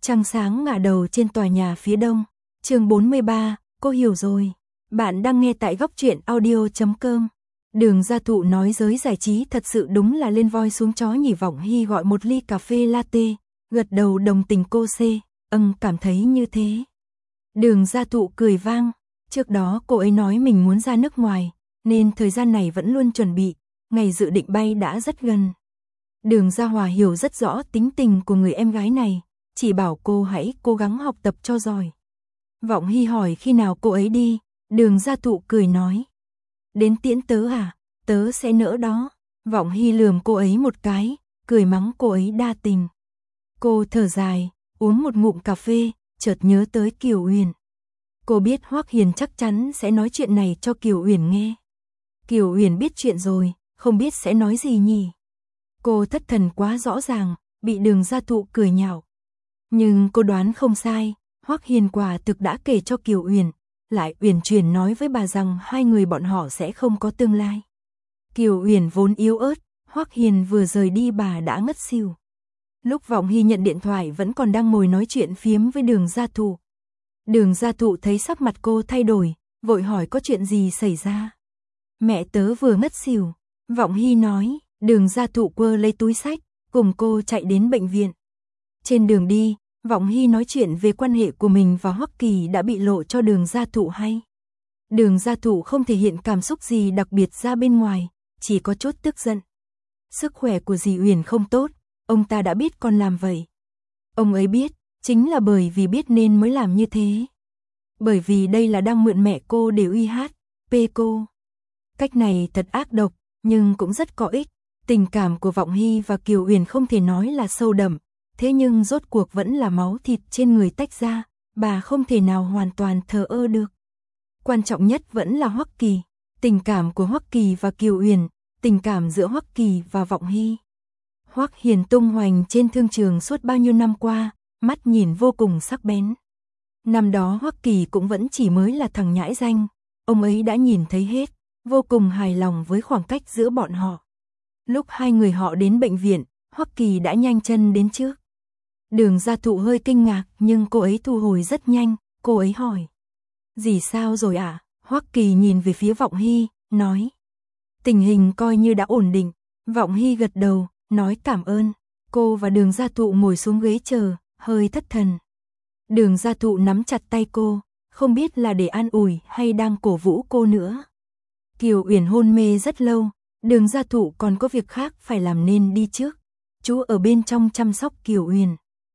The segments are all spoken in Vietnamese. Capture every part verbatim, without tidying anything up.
Trăng sáng ngả đầu trên tòa nhà phía đông. Chương bốn mươi ba, cô hiểu rồi. Bạn đang nghe tại góc truyện audio chấm com. Đường Gia Thụ nói giới giải trí thật sự đúng là lên voi xuống chó nhỉ. Vọng Hy gọi một ly cà phê latte, gật đầu đồng tình cô C, âng cảm thấy như thế. Đường Gia Thụ cười vang, trước đó cô ấy nói mình muốn ra nước ngoài, nên thời gian này vẫn luôn chuẩn bị, ngày dự định bay đã rất gần. Đường Gia Hòa hiểu rất rõ tính tình của người em gái này, chỉ bảo cô hãy cố gắng học tập cho giỏi. Vọng Hy hỏi khi nào cô ấy đi, Đường Gia Thụ cười nói. Đến tiễn tớ à, tớ sẽ nỡ đó. Vọng Hy lườm cô ấy một cái, cười mắng cô ấy đa tình. Cô thở dài, uống một ngụm cà phê, chợt nhớ tới Kiều Uyển. Cô biết Hoắc Hiền chắc chắn sẽ nói chuyện này cho Kiều Uyển nghe. Kiều Uyển biết chuyện rồi, không biết sẽ nói gì nhỉ. Cô thất thần quá rõ ràng, bị Đường Gia Thụ cười nhạo. Nhưng cô đoán không sai, Hoắc Hiền quả thực đã kể cho Kiều Uyển, lại uyển chuyển nói với bà rằng hai người bọn họ sẽ không có tương lai. Kiều Uyển vốn yếu ớt, Hoắc Hiền vừa rời đi bà đã ngất xỉu. Lúc Vọng Hy nhận điện thoại vẫn còn đang ngồi nói chuyện phiếm với Đường Gia Thụ. Đường Gia Thụ thấy sắc mặt cô thay đổi, vội hỏi có chuyện gì xảy ra. Mẹ tớ vừa ngất xỉu, Vọng Hy nói. Đường Gia Thụ quơ lấy túi xách, cùng cô chạy đến bệnh viện. Trên đường đi, Vọng Hy nói chuyện về quan hệ của mình và Hoắc Kỳ đã bị lộ cho Đường Gia Thụ hay. Đường Gia Thụ không thể hiện cảm xúc gì đặc biệt ra bên ngoài, chỉ có chút tức giận. Sức khỏe của dì Uyển không tốt, ông ta đã biết con làm vậy. Ông ấy biết, chính là bởi vì biết nên mới làm như thế. Bởi vì đây là đang mượn mẹ cô để uy hát, pê cô. Cách này thật ác độc, nhưng cũng rất có ích. Tình cảm của Vọng Hy và Kiều Uyển không thể nói là sâu đậm, thế nhưng rốt cuộc vẫn là máu thịt trên người tách ra, bà không thể nào hoàn toàn thờ ơ được. Quan trọng nhất vẫn là Hoắc Kỳ, tình cảm của Hoắc Kỳ và Kiều Uyển, tình cảm giữa Hoắc Kỳ và Vọng Hy. Hoắc Hiền tung hoành trên thương trường suốt bao nhiêu năm qua, mắt nhìn vô cùng sắc bén. Năm đó Hoắc Kỳ cũng vẫn chỉ mới là thằng nhãi danh, ông ấy đã nhìn thấy hết, vô cùng hài lòng với khoảng cách giữa bọn họ. Lúc hai người họ đến bệnh viện, Hoắc Kỳ đã nhanh chân đến trước. Đường Gia Thụ hơi kinh ngạc nhưng cô ấy thu hồi rất nhanh, cô ấy hỏi. Dì sao rồi ạ? À? Hoắc Kỳ nhìn về phía Vọng Hy, nói. Tình hình coi như đã ổn định. Vọng Hy gật đầu, nói cảm ơn. Cô và Đường Gia Thụ ngồi xuống ghế chờ, hơi thất thần. Đường Gia Thụ nắm chặt tay cô, không biết là để an ủi hay đang cổ vũ cô nữa. Kiều Uyển hôn mê rất lâu, Đường Gia Thụ còn có việc khác phải làm nên đi trước. Chú ở bên trong chăm sóc Kiều Uyển.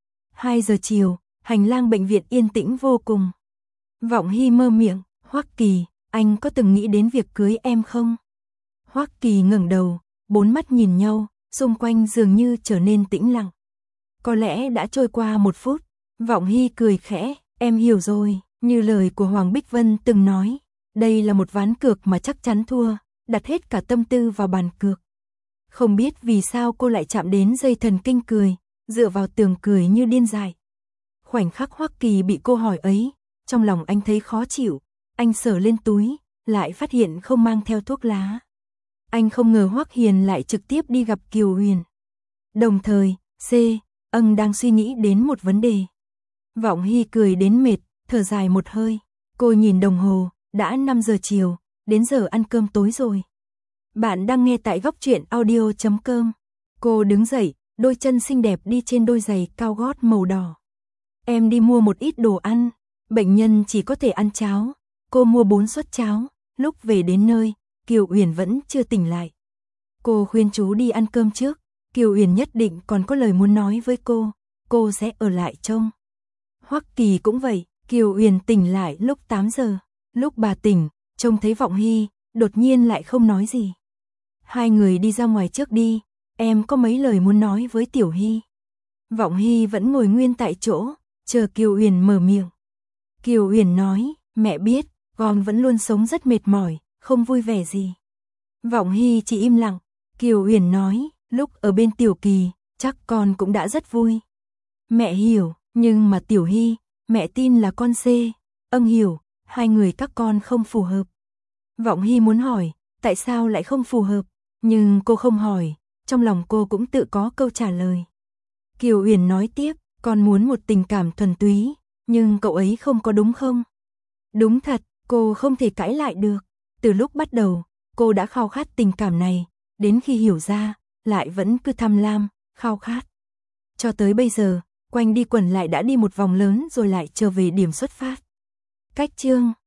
hai giờ chiều, hành lang bệnh viện yên tĩnh vô cùng. Vọng Hy mơ miệng, Hoắc Kỳ, anh có từng nghĩ đến việc cưới em không? Hoắc Kỳ ngẩng đầu, bốn mắt nhìn nhau, xung quanh dường như trở nên tĩnh lặng. Có lẽ đã trôi qua một phút, Vọng Hy cười khẽ, em hiểu rồi, như lời của Hoàng Bích Vân từng nói, đây là một ván cược mà chắc chắn thua, đặt hết cả tâm tư vào bàn cược. Không biết vì sao cô lại chạm đến dây thần kinh cười, dựa vào tường cười như điên dại. Khoảnh khắc Hoắc Kỳ bị cô hỏi ấy, trong lòng anh thấy khó chịu, anh sờ lên túi, lại phát hiện không mang theo thuốc lá. Anh không ngờ Hoắc Hiền lại trực tiếp đi gặp Kiều Uyển. Đồng thời, C, âng đang suy nghĩ đến một vấn đề. Vọng Hy cười đến mệt, thở dài một hơi. Cô nhìn đồng hồ, đã năm giờ chiều, đến giờ ăn cơm tối rồi. Bạn đang nghe tại góc truyện audio chấm com. Cô đứng dậy, đôi chân xinh đẹp đi trên đôi giày cao gót màu đỏ. Em đi mua một ít đồ ăn, bệnh nhân chỉ có thể ăn cháo. Cô mua bốn suất cháo, lúc về đến nơi, Kiều Uyển vẫn chưa tỉnh lại. Cô khuyên chú đi ăn cơm trước, Kiều Uyển nhất định còn có lời muốn nói với cô, cô sẽ ở lại trông. Hoắc Kỳ cũng vậy, Kiều Uyển tỉnh lại lúc tám giờ, lúc bà tỉnh, trông thấy Vọng Hy, đột nhiên lại không nói gì. Hai người đi ra ngoài trước đi, em có mấy lời muốn nói với Tiểu Hy. Vọng Hy vẫn ngồi nguyên tại chỗ, chờ Kiều Uyển mở miệng. Kiều Uyển nói, mẹ biết, con vẫn luôn sống rất mệt mỏi, không vui vẻ gì. Vọng Hy chỉ im lặng, Kiều Uyển nói, lúc ở bên Tiểu Kỳ, chắc con cũng đã rất vui. Mẹ hiểu, nhưng mà Tiểu Hy, mẹ tin là con C, âng hiểu, hai người các con không phù hợp. Vọng Hy muốn hỏi, tại sao lại không phù hợp, nhưng cô không hỏi, trong lòng cô cũng tự có câu trả lời. Kiều Uyển nói tiếp, Con muốn một tình cảm thuần túy, nhưng cậu ấy không có đúng không? Đúng thật, cô không thể cãi lại được. Từ lúc bắt đầu, cô đã khao khát tình cảm này, đến khi hiểu ra, lại vẫn cứ tham lam, khao khát. Cho tới bây giờ, quanh đi quẩn lại đã đi một vòng lớn rồi lại trở về điểm xuất phát. Cách chương